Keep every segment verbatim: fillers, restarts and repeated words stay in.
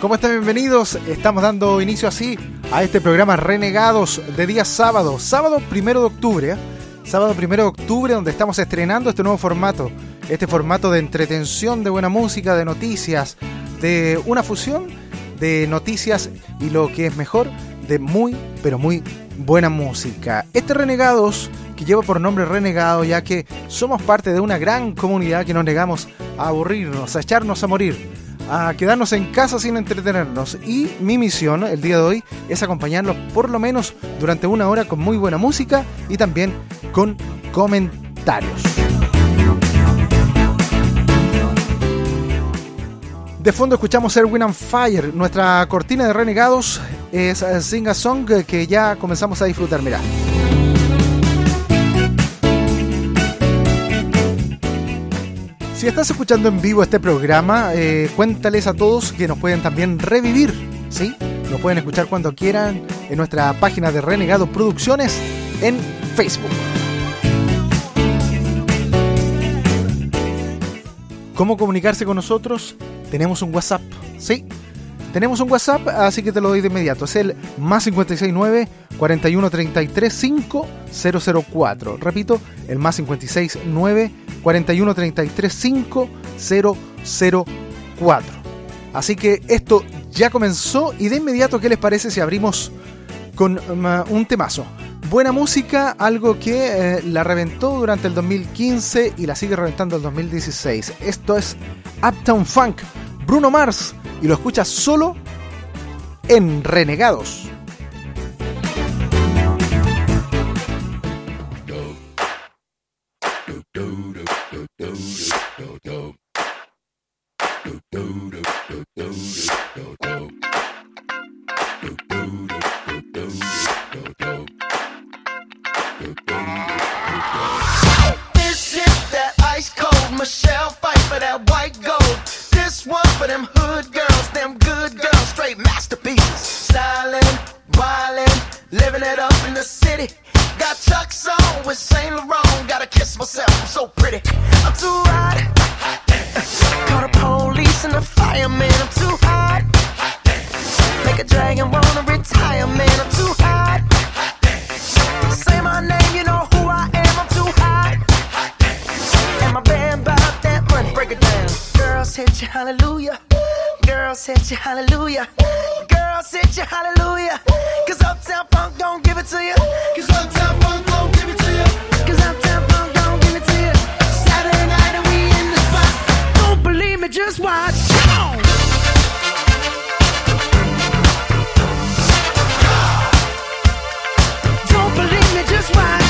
¿Cómo están? Bienvenidos. Estamos dando inicio así a este programa Renegados de día sábado, sábado primero de octubre, ¿eh? Sábado primero de octubre, donde estamos estrenando este nuevo formato, este formato de entretención, de buena música, de noticias, de una fusión de noticias y lo que es mejor, de muy, pero muy buena música. Este Renegados, que lleva por nombre Renegado, ya que somos parte de una gran comunidad que nos negamos a aburrirnos, a echarnos a morir, a quedarnos en casa sin entretenernos, y mi misión el día de hoy es acompañarlos por lo menos durante una hora con muy buena música y también con comentarios. De fondo escuchamos Earth, Wind and Fire. Nuestra cortina de Renegados es Sing a Song, que ya comenzamos a disfrutar. Mirá. Si estás escuchando en vivo este programa, eh, cuéntales a todos que nos pueden también revivir, ¿sí? Nos pueden escuchar cuando quieran en nuestra página de Renegado Producciones en Facebook. ¿Cómo comunicarse con nosotros? Tenemos un WhatsApp, ¿sí? Tenemos un WhatsApp, así que te lo doy de inmediato. Es el más cinco seis nueve, cuatro uno tres tres, cinco cero cero cuatro. Repito, el más cinco seis nueve, cuatro uno tres tres, cinco cero cero cuatro. Así que esto ya comenzó y de inmediato, ¿qué les parece si abrimos con um, un temazo? Buena música, algo que eh, la reventó durante el dos mil quince y la sigue reventando el dos mil dieciséis. Esto es Uptown Funk, Bruno Mars, y lo escuchas solo en Renegados. Michelle fight for that white gold. This one for them hood girls, them good girls, straight masterpieces. Stylin', wildin', living it up in the city. Got Chuck's on with Saint Laurent. Gotta kiss myself, I'm so pretty. I'm too hot. Call the police and the fireman. I'm too hot. Make a dragon wanna retire, man. I'm too hot. Say my name, you know who I am. I'm too hot. And my band bought that money. Break it down. Girls hit you hallelujah. Girls hit you hallelujah. Girls hit you hallelujah. Cause Uptown Funk don't give it to you. Cause Uptown Funk don't give it to you. Cause Uptown Funk don't give it to you. Saturday night and we in the spot. Don't believe me, just watch. Come on. Don't believe me, just watch.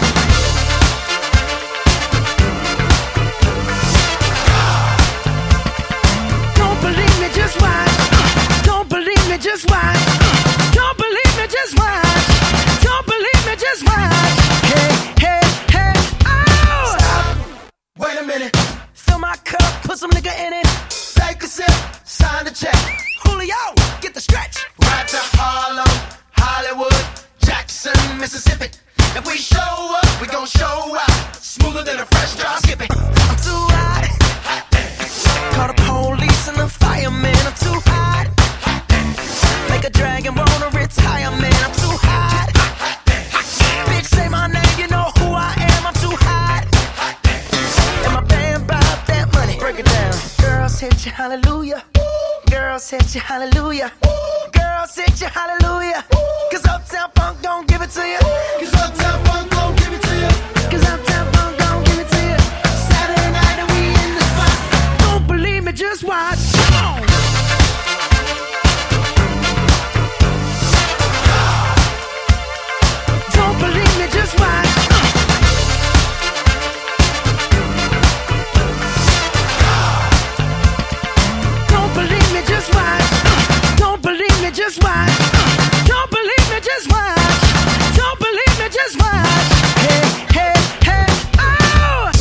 Just watch. Don't believe me, just watch. Don't believe me, just watch. Don't believe me, just watch. Hey, hey, hey, oh! Stop. Wait a minute. Fill my cup, put some nigga in it. Take a sip, sign the check. Julio, get the stretch. Right to Harlem, Hollywood, Jackson, Mississippi. If we show up, we gon' show out. Smoother than a fresh drop. Skip it. I'm too hot. Call the police and the fireman. I'm too hot. Make a dragon wanna retire, man. I'm too hot. Bitch, say my name, you know who I am. I'm too hot. And my band bought that money. Break it down. Girls hit you hallelujah. Girls hit you hallelujah. Girls hit you hallelujah. Cause Uptown Funk don't give it to you. Cause Uptown Funk don't give it to you. Cause Uptown Funk don't give it to you. Saturday night and we in the spot. Don't believe me, just watch. Come on. Don't believe me, just watch. Don't believe me, just watch. Don't believe me, just watch. Don't believe me, just watch. Don't believe me, just watch. Hey, hey, hey, oh!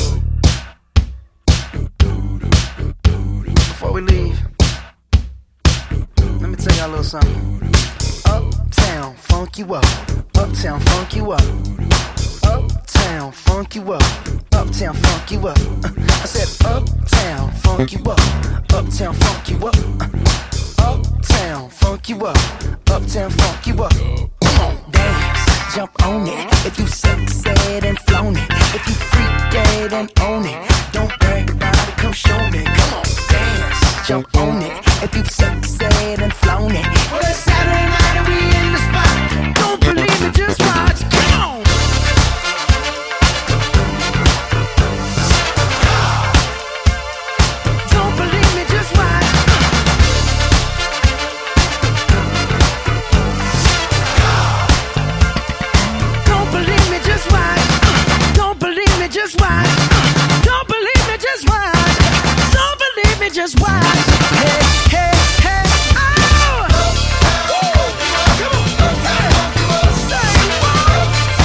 Before we leave, let me tell y'all a little something. Uptown, funk you up. Uptown, funk you up. Uptown, funk you up. Uptown, funk you up. I said uptown, funk you up. Uptown, funk you up. Uptown, funk you up. Uptown, funk you up. Come on, dance, jump on it. If you succeed and flown it, if you freak dead and own it, don't brag about it, come show me. Come on, dance, jump on it. If you succeed and flown it, well, it's Saturday night and we in the spot. Don't believe me, just watch. Come on. Don't believe me, just watch. Don't believe me, just watch. Don't believe me, just watch. Don't believe me, just watch. Don't believe me, just watch. Hey, hey, hey, oh! Come on, say what?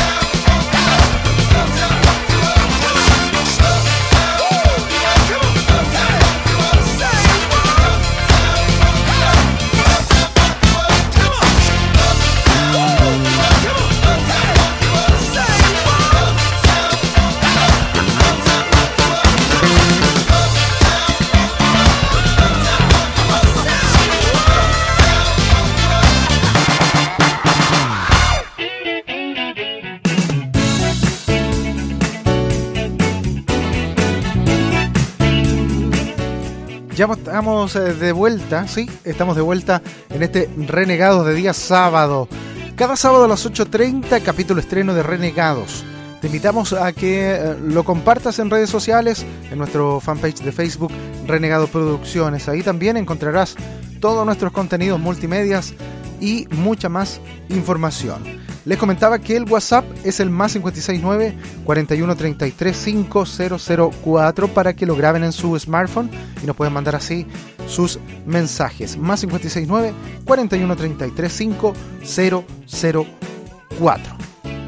Ya estamos de vuelta, sí, estamos de vuelta en este Renegados de día sábado. Cada sábado a las ocho treinta, capítulo estreno de Renegados. Te invitamos a que lo compartas en redes sociales, en nuestro fanpage de Facebook, Renegado Producciones. Ahí también encontrarás todos nuestros contenidos multimedias y mucha más información. Les comentaba que el WhatsApp es el más cinco seis nueve, cuatro uno tres tres, cinco cero cero cuatro para que lo graben en su smartphone y nos pueden mandar así sus mensajes. Más cinco seis nueve, cuatro uno tres tres, cinco cero cero cuatro.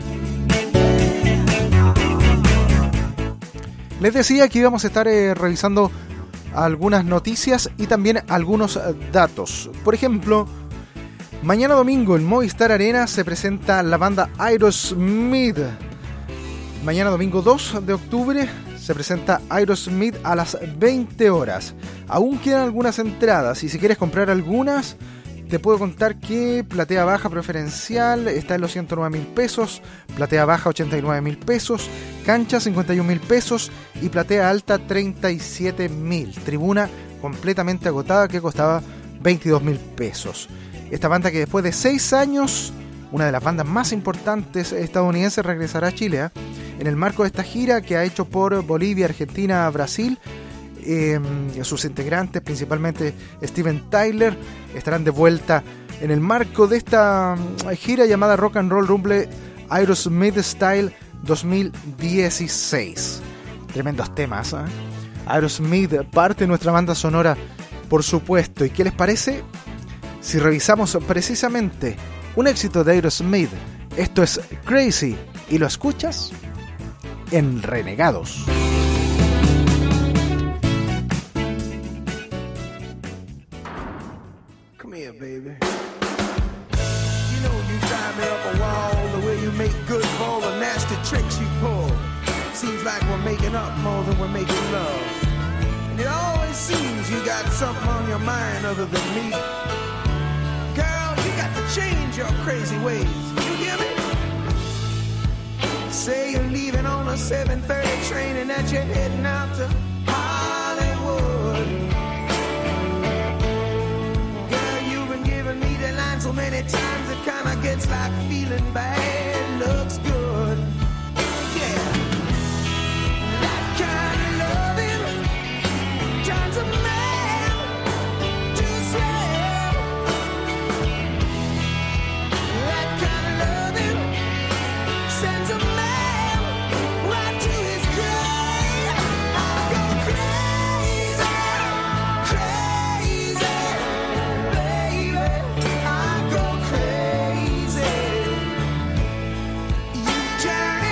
Les decía que íbamos a estar eh, revisando algunas noticias y también algunos eh, datos. Por ejemplo, mañana domingo en Movistar Arena se presenta la banda Aerosmith. Mañana domingo dos de octubre se presenta Aerosmith a las veinte horas. Aún quedan algunas entradas y si quieres comprar algunas, te puedo contar que platea baja preferencial está en los ciento nueve mil pesos, platea baja ochenta y nueve mil pesos, cancha cincuenta y un mil pesos y platea alta treinta y siete mil. Tribuna completamente agotada que costaba veintidós mil pesos. Esta banda que después de seis años, una de las bandas más importantes estadounidenses, regresará a Chile, ¿eh? En el marco de esta gira que ha hecho por Bolivia, Argentina, Brasil. Eh, sus integrantes, principalmente Steven Tyler, estarán de vuelta en el marco de esta gira llamada Rock and Roll Rumble Aerosmith Style dos mil dieciséis. Tremendos temas, ¿eh? Aerosmith, parte de nuestra banda sonora, por supuesto. ¿Y qué les parece si revisamos precisamente un éxito de Aerosmith? Esto es Crazy y lo escuchas en Renegados. Come here, baby. You know you drive me up a wall, the way you make good for all the nasty tricks you pull. Seems like we're making up more than we're making love. And it always seems you got something on your mind other than me. Girl, you got to change your crazy ways. You hear me? Say you're leaving on a seven thirty train and that you're heading out to Hollywood. Girl, you've been giving me the line so many times it kinda gets like feeling bad looks good. Yeah. That kind of loving turns a man to slave. That kind of loving sends a man right to his grave. I go crazy, crazy, baby. I go crazy. You turn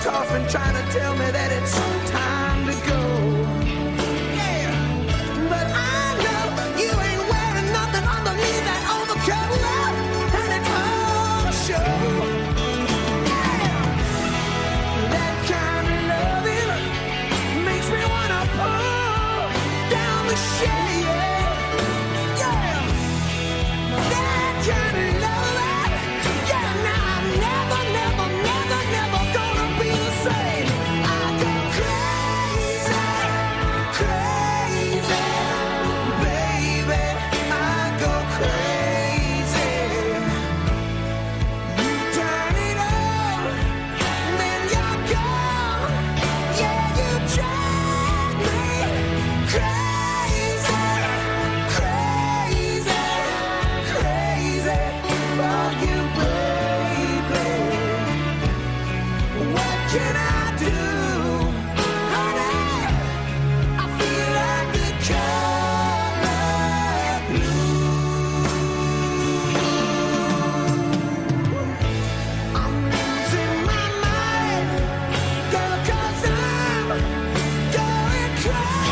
coffin trying to tell me that it's time to go. Yeah, but I know you ain't wearing nothing underneath that overcoat, and it's all show. Yeah, that kind of loving makes me wanna pull down the shade. Yeah, that kind of love, yeah, now I'm never, never, never, never gonna be the same. I go crazy, crazy, baby, I go crazy. You turn it on, then you're gone. Yeah, you drive me crazy, crazy, crazy for you, baby. What can I do, honey? I feel like the color blue. I'm losing my mind, girl, 'cause I'm going crazy.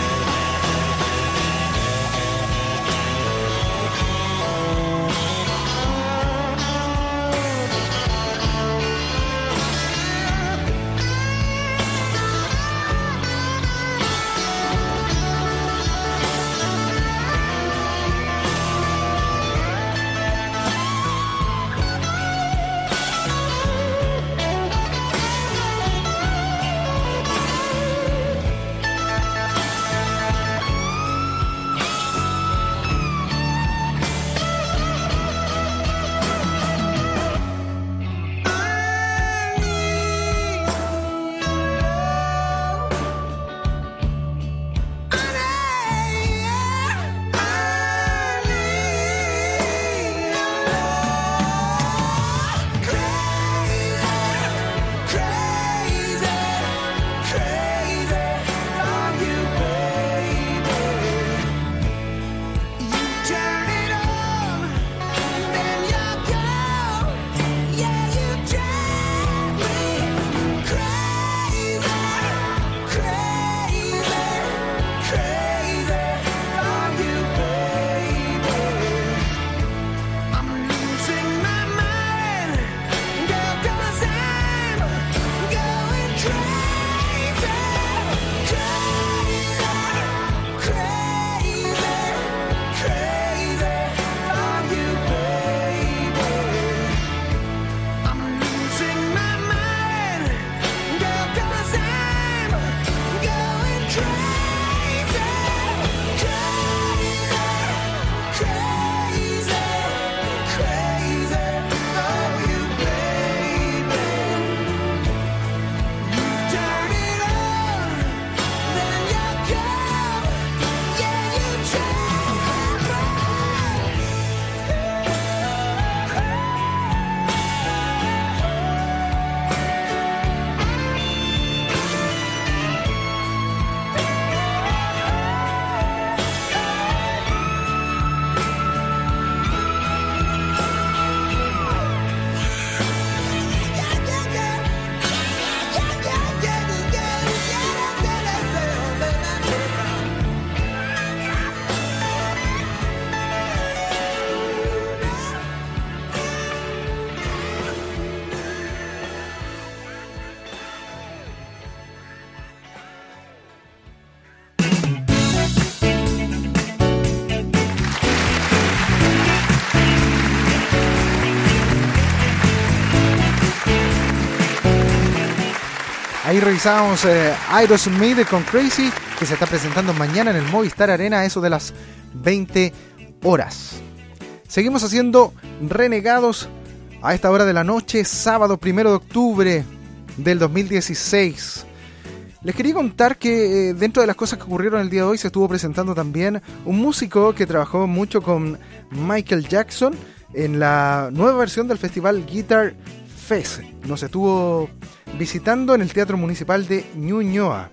Ahí revisábamos eh, Aerosmith con Crazy, que se está presentando mañana en el Movistar Arena a eso de las veinte horas. Seguimos haciendo Renegados a esta hora de la noche, sábado primero de octubre del dos mil dieciséis. Les quería contar que eh, dentro de las cosas que ocurrieron el día de hoy se estuvo presentando también un músico que trabajó mucho con Michael Jackson en la nueva versión del festival Guitar Fest. Nos estuvo visitando en el Teatro Municipal de Ñuñoa.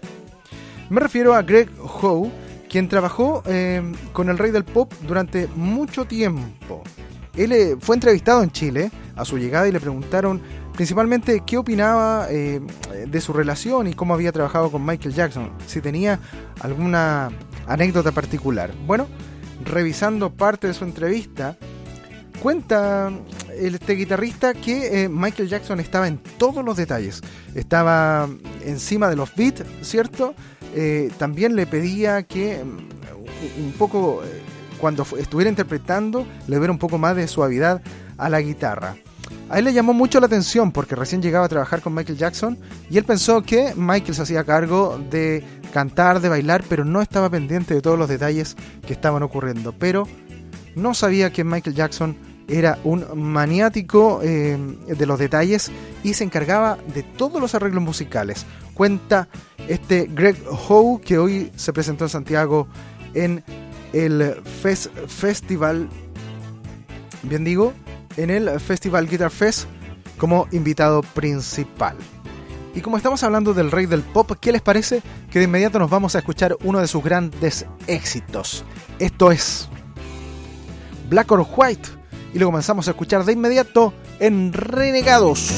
Me refiero a Greg Howe, quien trabajó eh, con el rey del pop durante mucho tiempo. Él eh, fue entrevistado en Chile a su llegada y le preguntaron principalmente qué opinaba eh, de su relación y cómo había trabajado con Michael Jackson, si tenía alguna anécdota particular. Bueno, revisando parte de su entrevista, cuenta este guitarrista que eh, Michael Jackson estaba en todos los detalles, estaba encima de los beats, ¿cierto? Eh, también le pedía que un poco, eh, cuando estuviera interpretando, le diera un poco más de suavidad a la guitarra. A él le llamó mucho la atención porque recién llegaba a trabajar con Michael Jackson y él pensó que Michael se hacía cargo de cantar, de bailar, pero no estaba pendiente de todos los detalles que estaban ocurriendo. Pero no sabía que Michael Jackson era un maniático eh, de los detalles y se encargaba de todos los arreglos musicales. Cuenta este Greg Howe, que hoy se presentó en Santiago en el Fest Festival, bien digo, en el Festival Guitar Fest como invitado principal. Y como estamos hablando del rey del pop, ¿qué les parece que de inmediato nos vamos a escuchar uno de sus grandes éxitos? Esto es Black or White y lo comenzamos a escuchar de inmediato en Renegados.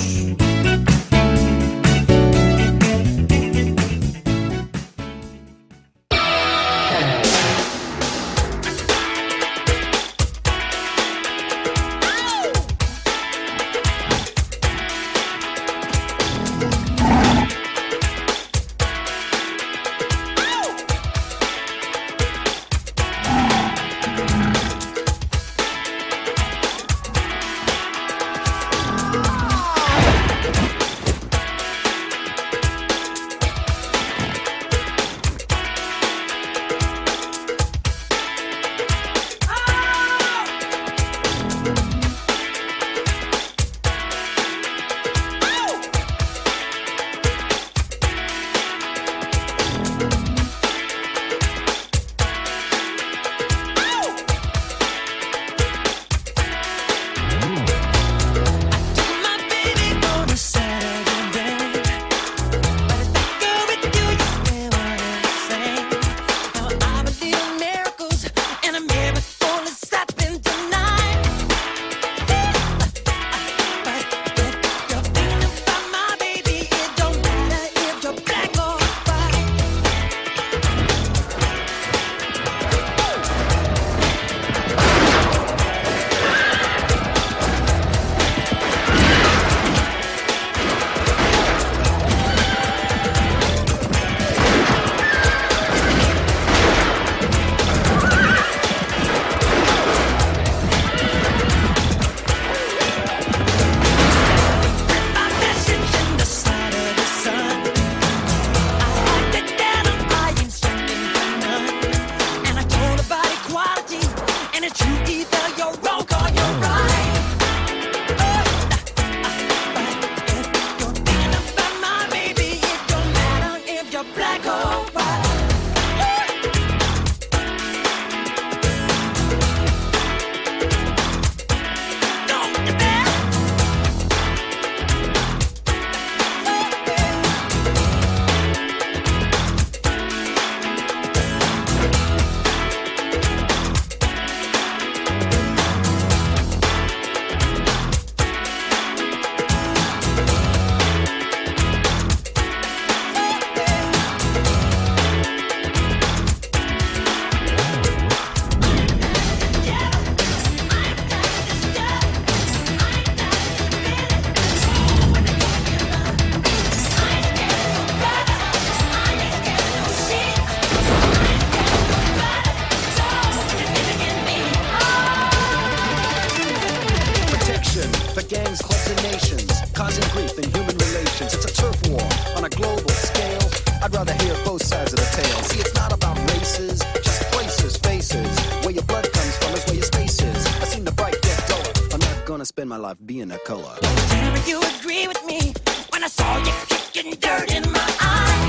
Spend my life being a color. Tell me you agree with me when I saw you kicking dirt in my eye.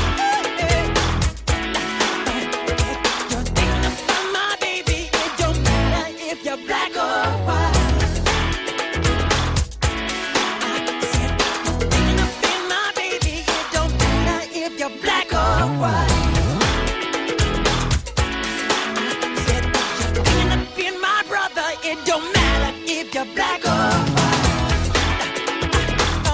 You're thinking about my baby. It don't matter if you're black or white. I said you're thinking about my baby. It don't matter if you're black or white. I said you're thinking about my brother. It don't matter if you're black or white.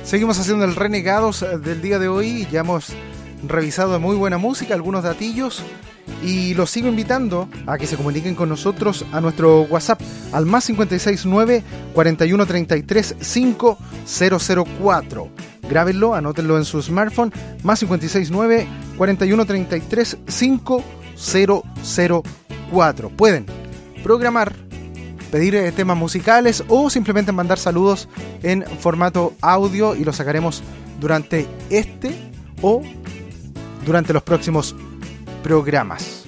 Seguimos haciendo el Renegados del día de hoy. Ya hemos revisado de muy buena música, algunos datillos, y los sigo invitando a que se comuniquen con nosotros a nuestro WhatsApp al más cinco seis nueve, cuatro uno tres tres, cinco cero cero cuatro. Grábenlo, anótenlo en su smartphone, más cinco seis nueve, cuatro uno tres tres, cinco cero cero cuatro. Pueden programar, pedir eh, temas musicales o simplemente mandar saludos en formato audio y los sacaremos durante este o durante los próximos programas.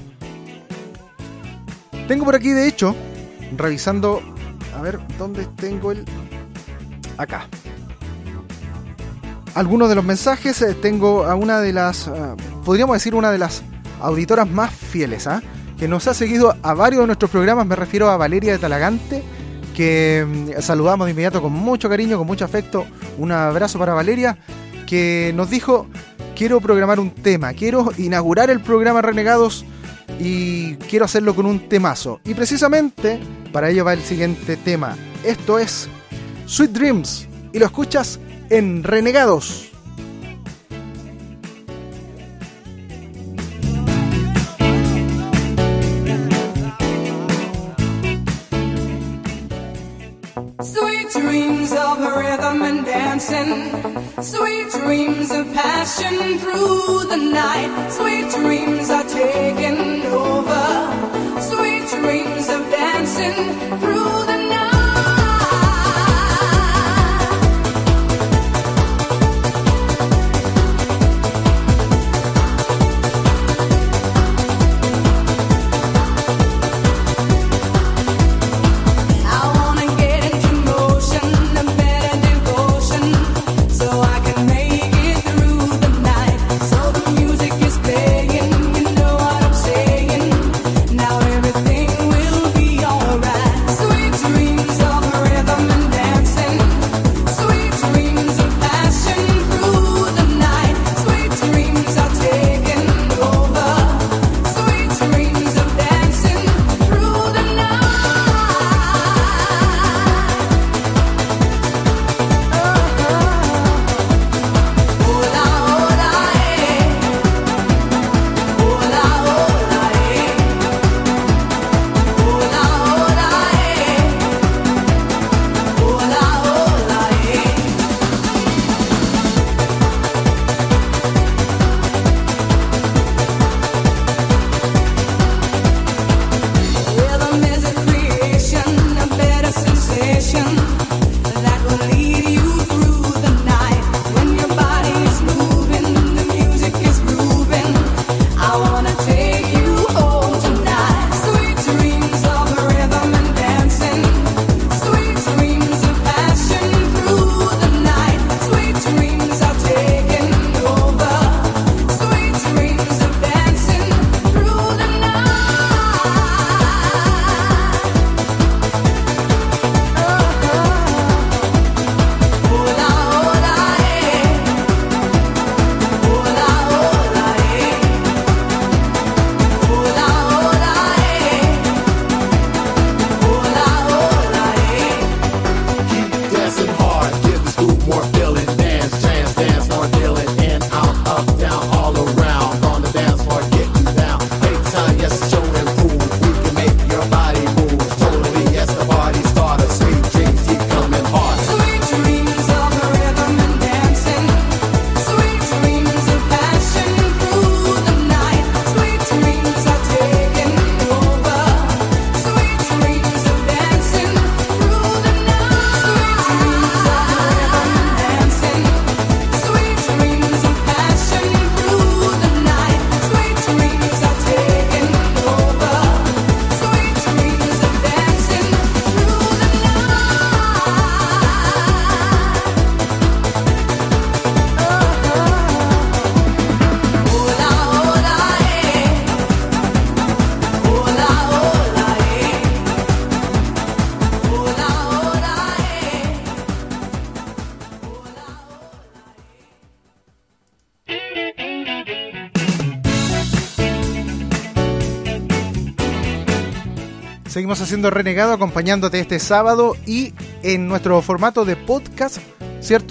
Tengo por aquí, de hecho, revisando, a ver, ¿dónde tengo el...? Acá. Algunos de los mensajes. eh, tengo a una de las, uh, podríamos decir una de las auditoras más fieles, ¿ah? ¿eh? Que nos ha seguido a varios de nuestros programas. Me refiero a Valeria de Talagante, que mm, saludamos de inmediato con mucho cariño, con mucho afecto. Un abrazo para Valeria, que nos dijo: quiero programar un tema, quiero inaugurar el programa Renegados y quiero hacerlo con un temazo. Y precisamente para ello va el siguiente tema. Esto es Sweet Dreams y lo escuchas en Renegados. Sweet dreams of rhythm and dancing, sweet dreams of passion through the night, sweet dreams are taking over, sweet dreams of dancing through the night. Seguimos haciendo Renegado, acompañándote este sábado y en nuestro formato de podcast, ¿cierto?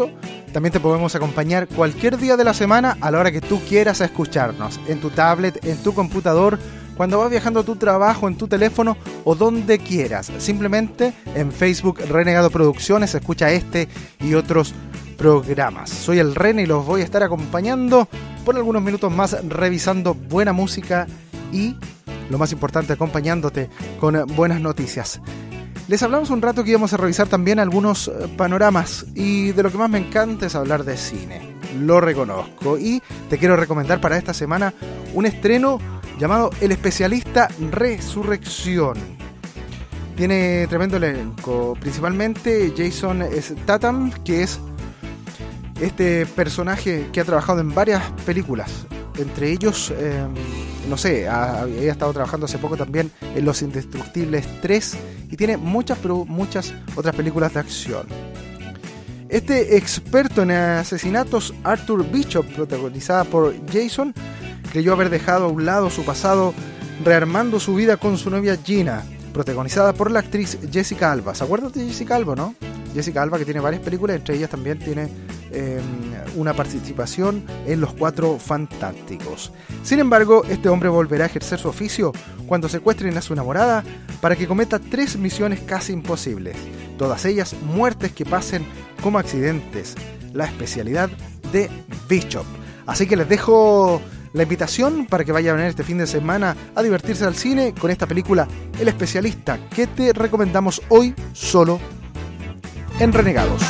También te podemos acompañar cualquier día de la semana a la hora que tú quieras escucharnos, en tu tablet, en tu computador, cuando vas viajando a tu trabajo, en tu teléfono o donde quieras. Simplemente en Facebook Renegado Producciones escucha este y otros programas. Soy el Rene y los voy a estar acompañando por algunos minutos más revisando buena música y, lo más importante, acompañándote con buenas noticias. Les hablamos un rato que íbamos a revisar también algunos panoramas y de lo que más me encanta es hablar de cine. Lo reconozco y te quiero recomendar para esta semana un estreno llamado El Especialista Resurrección. Tiene tremendo elenco, principalmente Jason Statham, que es este personaje que ha trabajado en varias películas. Entre ellos, eh, no sé, ha, había estado trabajando hace poco también en Los Indestructibles tres y tiene muchas, pero muchas otras películas de acción. Este experto en asesinatos, Arthur Bishop, protagonizada por Jason, creyó haber dejado a un lado su pasado rearmando su vida con su novia Gina, protagonizada por la actriz Jessica Alba. ¿Se acuerdan de Jessica Alba, no? Jessica Alba, que tiene varias películas, entre ellas también tiene eh, una participación en Los Cuatro Fantásticos. Sin embargo, este hombre volverá a ejercer su oficio cuando secuestren a su enamorada para que cometa tres misiones casi imposibles, todas ellas muertes que pasen como accidentes, la especialidad de Bishop. Así que les dejo la invitación para que vayan a venir este fin de semana a divertirse al cine con esta película El Especialista, que te recomendamos hoy solo en Renegados.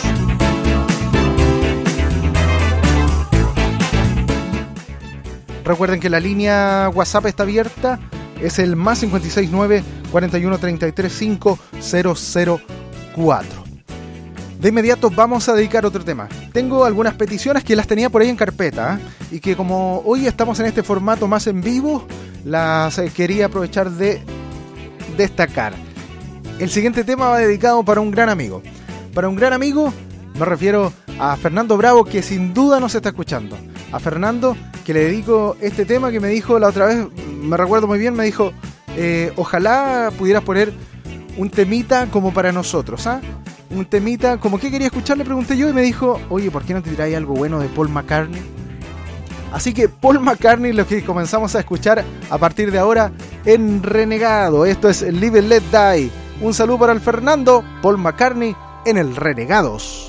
Recuerden que la línea WhatsApp está abierta, es el más cinco seis nueve, cuatro uno tres tres, cinco cero cero cuatro. De inmediato vamos a dedicar otro tema. Tengo algunas peticiones que las tenía por ahí en carpeta, ¿eh? Y que como hoy estamos en este formato más en vivo, las eh, quería aprovechar de destacar. El siguiente tema va dedicado para un gran amigo. Para un gran amigo me refiero a Fernando Bravo, que sin duda nos está escuchando. A Fernando, que le dedico este tema, que me dijo la otra vez, me recuerdo muy bien, me dijo, eh, ojalá pudieras poner un temita como para nosotros, ¿ah? ¿eh? Un temita, como que quería escuchar, le pregunté yo y me dijo, oye, ¿por qué no te tiráis algo bueno de Paul McCartney? Así que Paul McCartney, lo que comenzamos a escuchar a partir de ahora en Renegado. Esto es Live and Let Die. Un saludo para el Fernando, Paul McCartney en el Renegados.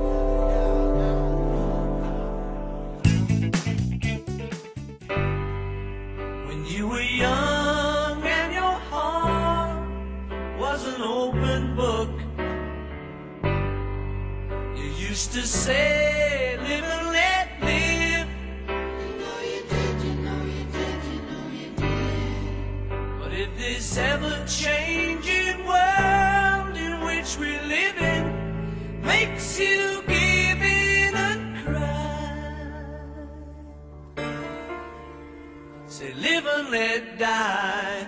When you were young and your heart was an open book, used to say, live and let live. You know you did, you know you did, you know you did. But if this ever-changing world in which we live in makes you give in and cry, say, live and let die.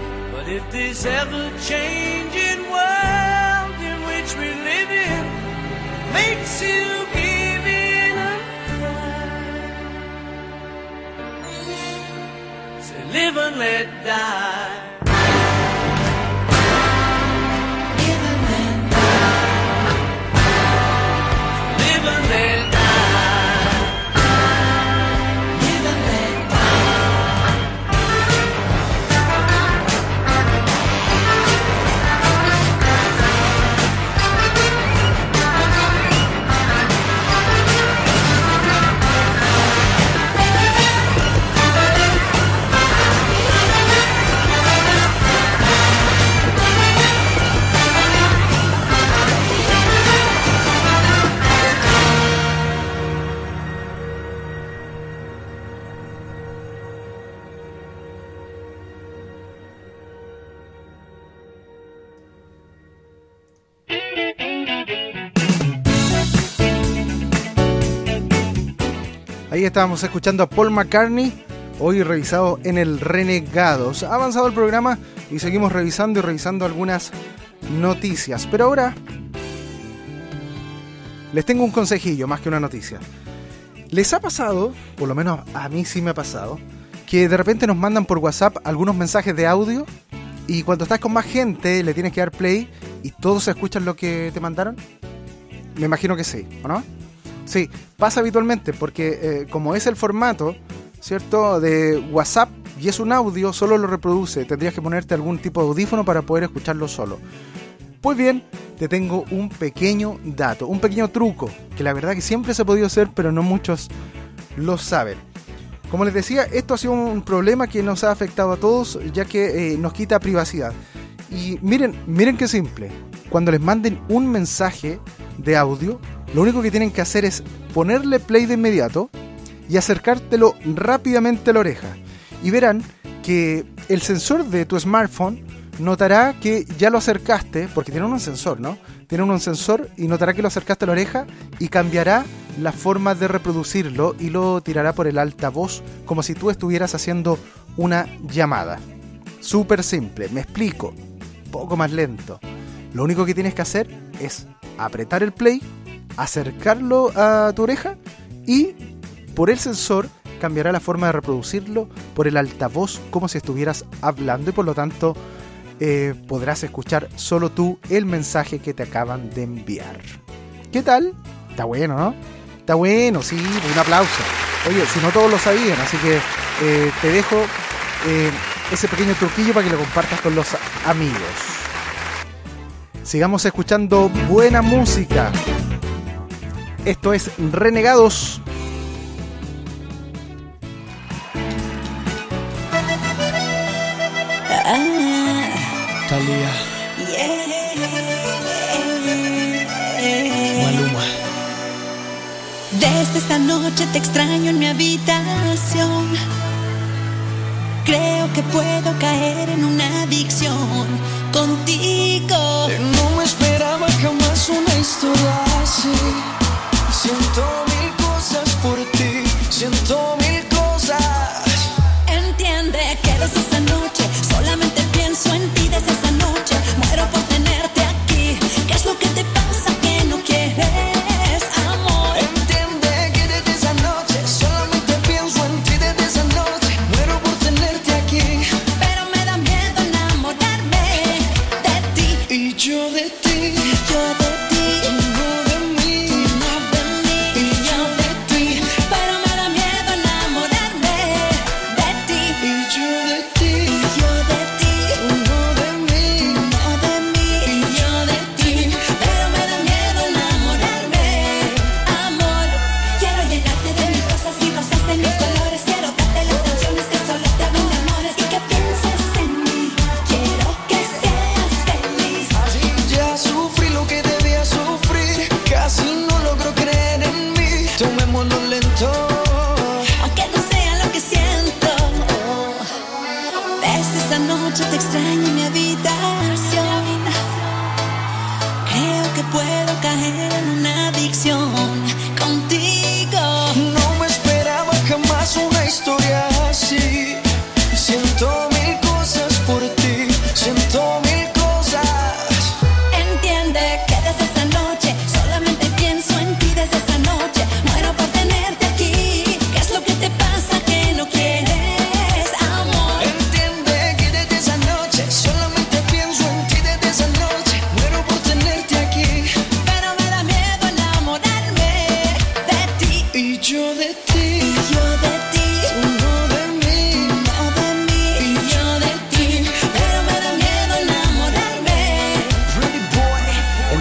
This ever-changing world in which we live in makes you give it a try. Say live and let die. Live and let die. Live and let die. Live and let Ahí estábamos escuchando a Paul McCartney, hoy revisado en el Renegados. Ha avanzado el programa y seguimos revisando y revisando algunas noticias. Pero ahora les tengo un consejillo más que una noticia. ¿Les ha pasado, por lo menos a mí sí me ha pasado, que de repente nos mandan por WhatsApp algunos mensajes de audio y cuando estás con más gente le tienes que dar play y todos escuchan lo que te mandaron? Me imagino que sí, ¿o no? Sí, pasa habitualmente porque eh, como es el formato, ¿cierto?, de WhatsApp y es un audio, solo lo reproduce. Tendrías que ponerte algún tipo de audífono para poder escucharlo solo. Pues bien, te tengo un pequeño dato, un pequeño truco, que la verdad que siempre se ha podido hacer, pero no muchos lo saben. Como les decía, esto ha sido un problema que nos ha afectado a todos, ya que eh, nos quita privacidad. Y miren, miren qué simple. Cuando les manden un mensaje de audio, lo único que tienen que hacer es ponerle play de inmediato y acercártelo rápidamente a la oreja. Y verán que el sensor de tu smartphone notará que ya lo acercaste, porque tiene un sensor, ¿no? Tiene un sensor y notará que lo acercaste a la oreja y cambiará la forma de reproducirlo y lo tirará por el altavoz como si tú estuvieras haciendo una llamada. Súper simple, me explico, un poco más lento. Lo único que tienes que hacer es apretar el play, acercarlo a tu oreja y por el sensor cambiará la forma de reproducirlo por el altavoz como si estuvieras hablando y por lo tanto eh, podrás escuchar solo tú el mensaje que te acaban de enviar. ¿Qué tal? Está bueno, ¿no? Está bueno, sí, un aplauso. Oye, si no todos lo sabían, así que eh, te dejo eh, ese pequeño truquillo para que lo compartas con los amigos. Sigamos escuchando buena música. Esto es Renegados. Talía. Maluma. Desde esta noche te extraño en mi habitación. Creo que puedo caer en una adicción contigo. No me esperaba jamás una historia así. Siento mil cosas por ti, siento mil cosas. Entiende que desde esa noche solamente pienso en ti. Desde esa noche muero por tenerte aquí. ¿Qué es lo que te pasa que no quieres amor? Entiende que desde esa noche solamente pienso en ti. Desde esa noche muero por tenerte aquí. Pero me da miedo enamorarme de ti. Y yo de ti, Yo de ti, tú no de mí. tú no de mí. Y yo de ti, Pero me da miedo enamorarme de ti. y yo de ti, Yo de ti, tú no de mí. no de mí. Y yo de ti, Pero me da miedo enamorarme, amor. Quiero llenarte de mis cosas y rosas de mis colores. Quiero darte las canciones que solo te hablan de amores y que pienses en mí. Quiero que seas feliz. así ya sufrí lo que debía sufrir. Casi no logro creer en mí. Tomémoslo lento. Aunque no sea lo que siento. Desde esta noche te extraño en mi habitación. Creo que puedo caer en una adicción contigo. No me esperaba jamás una historia así. Siento mil cosas por ti, siento mil cosas. Entiende que desde esta noche solamente pienso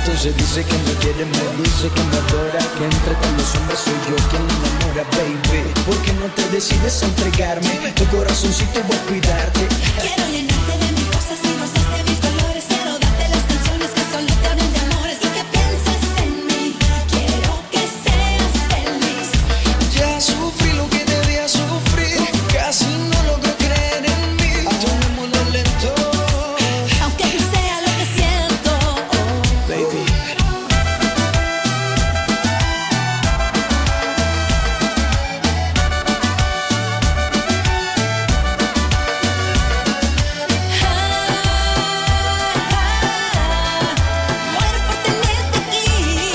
entonces dice que me quiere, me dice que me adora, que entre todos los hombres soy yo quien la enamora, baby. ¿Por qué no te decides a entregarme? Tu corazoncito voy a cuidarte. Quiero llenarte de mis cosas y rosas de mis colores. Quiero darte las canciones que solo te hablen de amores y que pienses en mí. Quiero que seas feliz. Ya sufrí lo que debía sufrir, casi no logro creer en mí. Tomémoslo lento, Aunque no sea lo que siento. baby. Muero por tenerte aquí.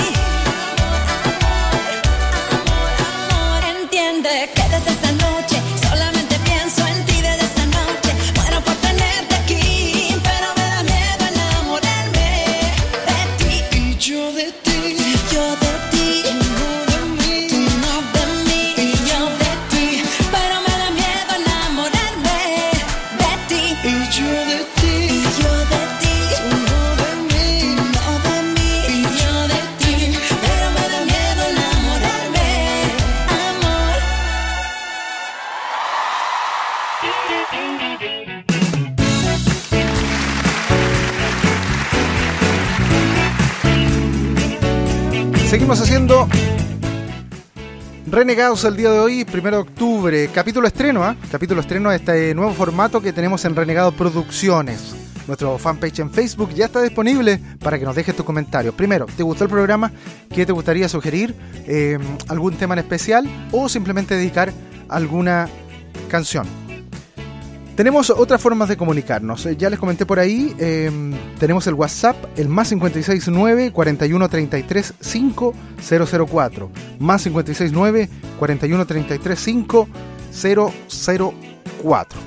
Amor, amor, amor, entiende que desde esa noche solamente pienso en ti desde esa noche. Muero por tenerte aquí, pero me da miedo enamorarme de ti. Y yo de ti, Yo de ti, no de mí. tú no de mí. Yo de ti, pero me da miedo enamorarme de ti. Y yo de ti, Yo de ti, no de mí. no de mí. Yo de ti, pero me da miedo enamorarme, amor. Seguimos haciendo Renegados el día de hoy, primero de octubre, capítulo estreno, ¿ah? Capítulo estreno de este nuevo formato que tenemos en Renegado Producciones. Nuestro fanpage en Facebook ya está disponible para que nos dejes tus comentarios. Primero, ¿te gustó el programa? ¿Qué te gustaría sugerir? Eh, ¿Algún tema en especial? ¿O simplemente dedicar alguna canción? Tenemos otras formas de comunicarnos. Eh, Ya les comenté por ahí, eh, tenemos el WhatsApp, el más cinco seis nueve, cuarenta y uno, treinta y tres, cinco cero cero cuatro. Más cinco seis nueve, cuarenta y uno, treinta y tres, cinco cero cero cuatro.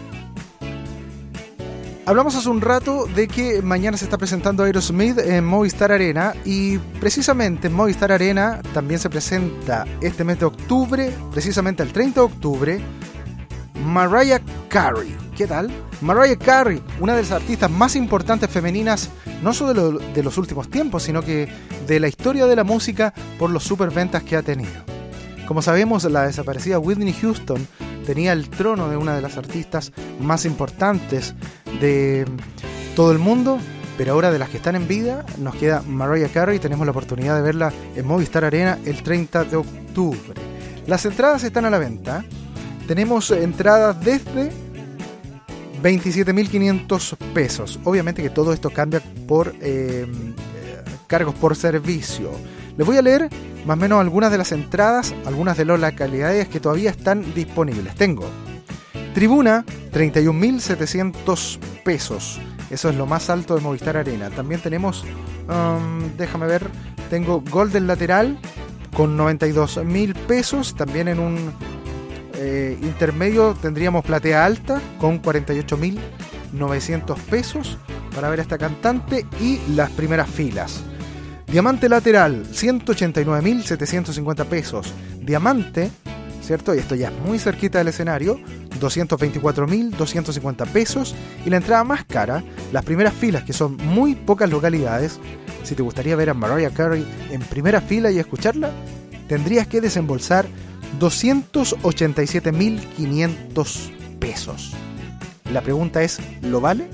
Hablamos hace un rato de que mañana se está presentando Aerosmith en Movistar Arena y precisamente en Movistar Arena también se presenta este mes de octubre, precisamente el treinta de octubre, Mariah Carey. ¿Qué tal? Mariah Carey, una de las artistas más importantes femeninas, no solo de, lo- de los últimos tiempos, sino que de la historia de la música por los superventas que ha tenido. Como sabemos, la desaparecida Whitney Houston tenía el trono de una de las artistas más importantes de todo el mundo, pero ahora de las que están en vida nos queda Mariah Carey. Tenemos la oportunidad de verla en Movistar Arena el treinta de octubre. Las entradas están a la venta. Tenemos entradas desde veintisiete mil quinientos pesos. Obviamente que todo esto cambia por eh, eh, cargos por servicio. Les voy a leer más o menos algunas de las entradas, algunas de las localidades que todavía están disponibles. Tengo Tribuna, treinta y un mil setecientos pesos. Eso es lo más alto de Movistar Arena. También tenemos, um, déjame ver, tengo Golden Lateral con noventa y dos mil pesos. También en un eh, intermedio tendríamos Platea Alta con cuarenta y ocho mil novecientos pesos para ver a esta cantante y las primeras filas. Diamante Lateral, ciento ochenta y nueve mil setecientos cincuenta pesos. Diamante, ¿cierto? Y esto ya es muy cerquita del escenario, doscientos veinticuatro mil doscientos cincuenta pesos. Y la entrada más cara, las primeras filas, que son muy pocas localidades. Si te gustaría ver a Mariah Carey en primera fila y escucharla, tendrías que desembolsar doscientos ochenta y siete mil quinientos pesos. La pregunta es, ¿lo vale?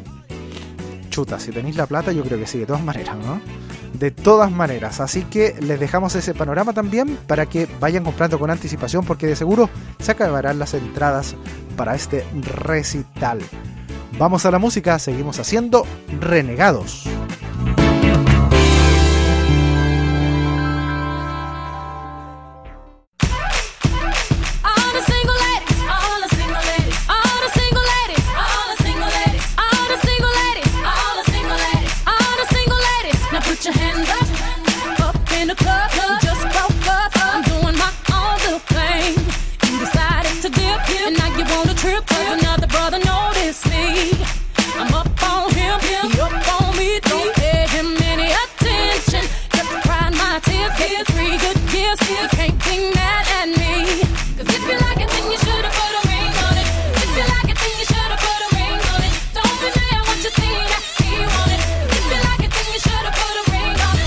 Chuta, si tenéis la plata, yo creo que sí, de todas maneras, ¿no? De todas maneras, así que les dejamos ese panorama también para que vayan comprando con anticipación, porque de seguro se acabarán las entradas para este recital. Vamos a la música, seguimos haciendo Renegados. All the single ladies, all the single ladies, all the single ladies, all the single ladies, all the single ladies, all the single ladies, all the single ladies. Now put your hands up, up in the club. You just broke up. I'm doing my own little thing. You decided to dip, and now you want a trip. 'Cause another brother noticed me. I'm up on him, he up on me. Don't pay him any attention. Just crying my tears, get three good years. You can't be mad at me. 'Cause if you like it, then you should've put a ring on it. If you like it, then you should've put a ring on it. Don't be mad what you see that he want it. 'Cause if you like it, then you should've put a ring on it.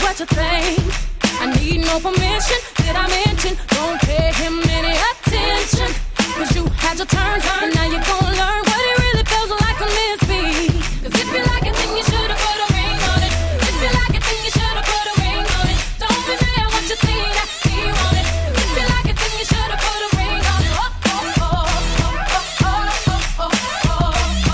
what you think. I need no permission, did I mention? Don't pay him any attention. Cause you had your turn, and now you're gonna learn what it really feels like to miss me. Cause if you like it, then you should've put a ring on it. If you like it, then you should've put a ring on it. Don't be mad what you see that he want it. If you like it, then you should've put a ring on it. Oh, oh, oh, oh, oh, oh, oh, oh, oh,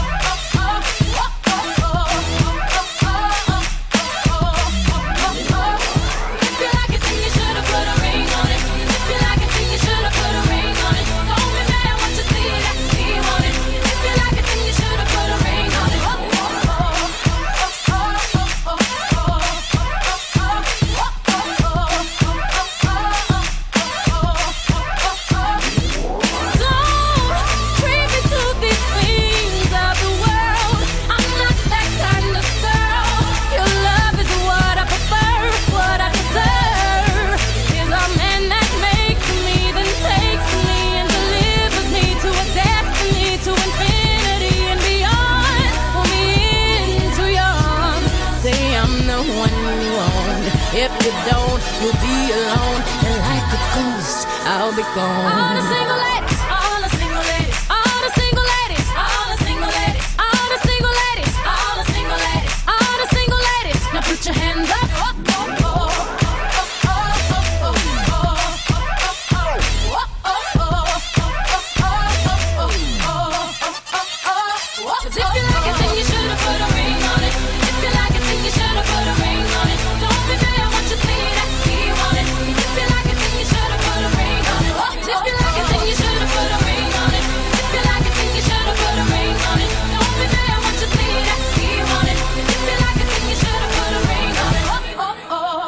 If you like it, then you should've put a ring on it. If you like it, then you should've put a ring on it. Don't be mad what you see that he want it. If you like it, then you should've put a ring on it. Oh, oh, oh, oh, oh, oh, oh, Don't treat me to these things of the world. I'm not that kind of girl. Your love is what I prefer, what I deserve. Is a man that makes me, then takes me and delivers me to a destiny, to infinity and beyond. Pull me into your arms, say I'm the one you want. If you don't, you'll be alone, and like a ghost, I'll be gone. All the single ladies, all the single ladies, all the single ladies, all the single ladies, all the single ladies, all the single ladies, all the single ladies. Now put your hands up. Oh, oh, oh, oh, oh, oh, oh, oh. 'Cause if you like it, then you should've put a ring on it. If you like it, then you should've put a ring on it. Don't be mad what you see that he want it. If you like it, then you should've put a ring on it. If you like it, then you should've put a ring on it. If you like it, then you should've put a ring on it. Don't be mad what you see that he want it. If you like it, then you should've put a ring on it. Oh, oh, oh.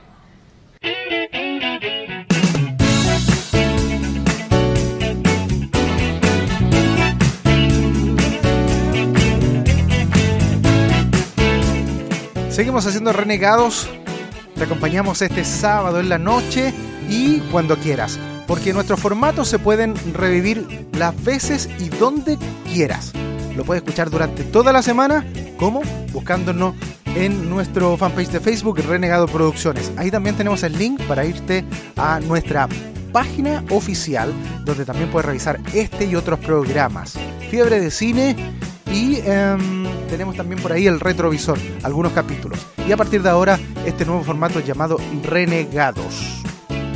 Seguimos haciendo Renegados. Te acompañamos este sábado en la noche y cuando quieras, porque nuestros formatos se pueden revivir las veces y donde quieras. Lo puedes escuchar durante toda la semana, como buscándonos en nuestro fanpage de Facebook, Renegado Producciones. Ahí también tenemos el link para irte a nuestra página oficial, donde también puedes revisar este y otros programas. Fiebre de Cine. Y eh, tenemos también por ahí el retrovisor, algunos capítulos. Y a partir de ahora, este nuevo formato llamado Renegados.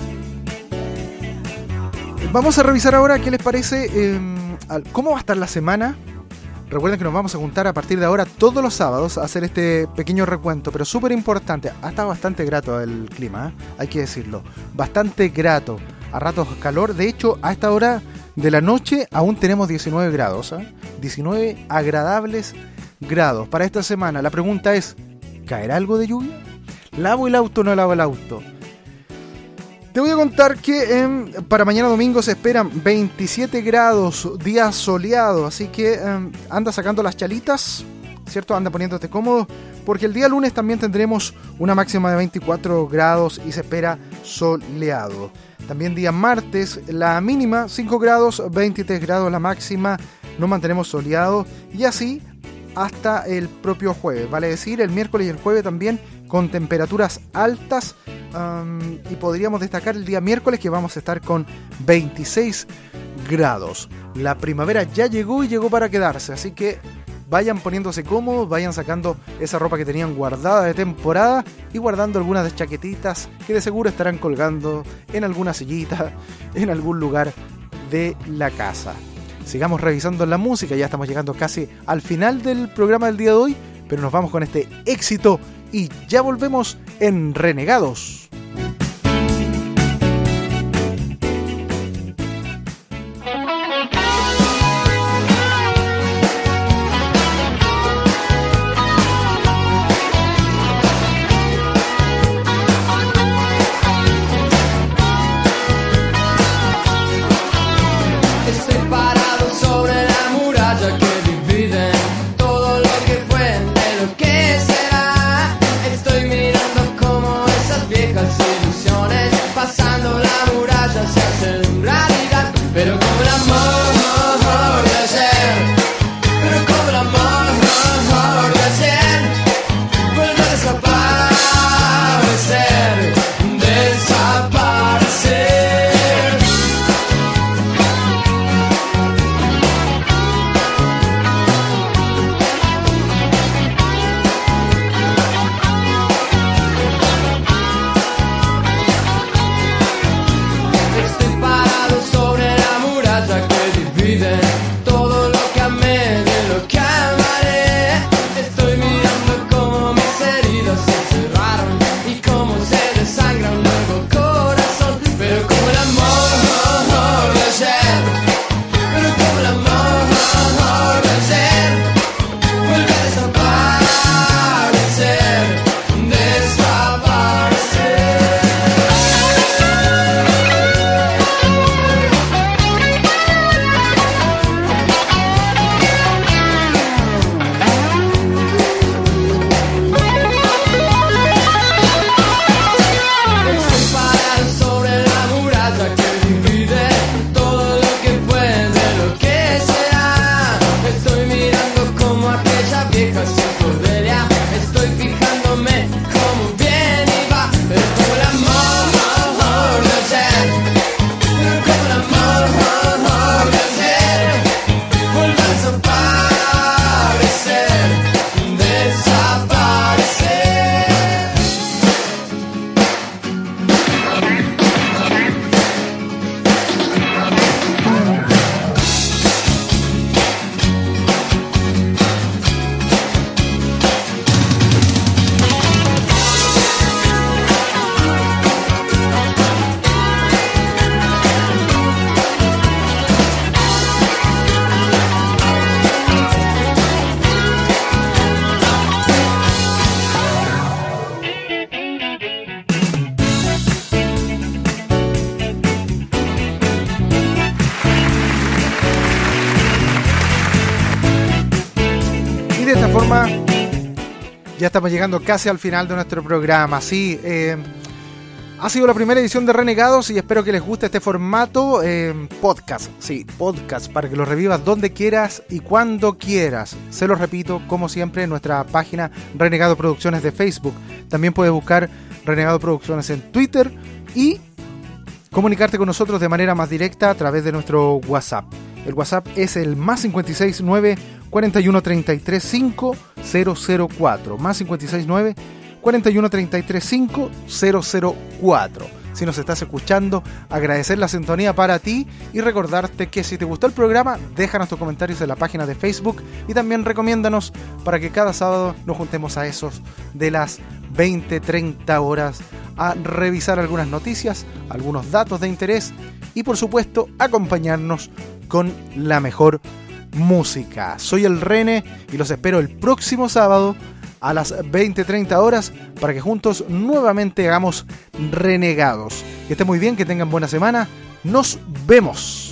Vamos a revisar ahora qué les parece, eh, cómo va a estar la semana. Recuerden que nos vamos a juntar a partir de ahora todos los sábados a hacer este pequeño recuento, pero súper importante. Ha estado bastante grato el clima, ¿eh? Hay que decirlo. Bastante grato. A ratos calor. De hecho, a esta hora de la noche aún tenemos diecinueve grados, ¿eh? diecinueve agradables grados para esta semana. La pregunta es, ¿caerá algo de lluvia? ¿Lavo el auto o no lavo el auto? Te voy a contar que eh, para mañana domingo se esperan veintisiete grados, día soleado, así que eh, anda sacando las chalitas, ¿cierto? Anda poniéndote cómodo, porque el día lunes también tendremos una máxima de veinticuatro grados y se espera soleado. También día martes, la mínima cinco grados, veintitrés grados la máxima, nos mantenemos soleados y así hasta el propio jueves, vale decir, el miércoles y el jueves también con temperaturas altas, um, y podríamos destacar el día miércoles que vamos a estar con veintiséis grados. La primavera ya llegó y llegó para quedarse, así que vayan poniéndose cómodos, vayan sacando esa ropa que tenían guardada de temporada y guardando algunas de chaquetitas que de seguro estarán colgando en alguna sillita, en algún lugar de la casa. Sigamos revisando la música, ya estamos llegando casi al final del programa del día de hoy, pero nos vamos con este éxito y ya volvemos en Renegados. Estoy mirando como esas viejas Ya estamos llegando casi al final de nuestro programa. Sí, eh, ha sido la primera edición de Renegados y espero que les guste este formato eh, podcast. Sí, podcast, para que lo revivas donde quieras y cuando quieras. Se lo repito, como siempre, en nuestra página Renegado Producciones de Facebook. También puedes buscar Renegado Producciones en Twitter y comunicarte con nosotros de manera más directa a través de nuestro WhatsApp. El WhatsApp es el más cinco seis nueve, cuatro uno tres tres, cinco cero cero cuatro. Más cinco seis nueve, cuatro uno tres tres, cinco cero cero cuatro. Si nos estás escuchando, agradecer la sintonía para ti y recordarte que si te gustó el programa, déjanos tus comentarios en la página de Facebook y también recomiéndanos para que cada sábado nos juntemos a esos de las veinte treinta horas a revisar algunas noticias, algunos datos de interés y por supuesto acompañarnos con la mejor música. Soy el Rene y los espero el próximo sábado a las veinte treinta horas para que juntos nuevamente hagamos Renegados. Que estén muy bien, que tengan buena semana. Nos vemos.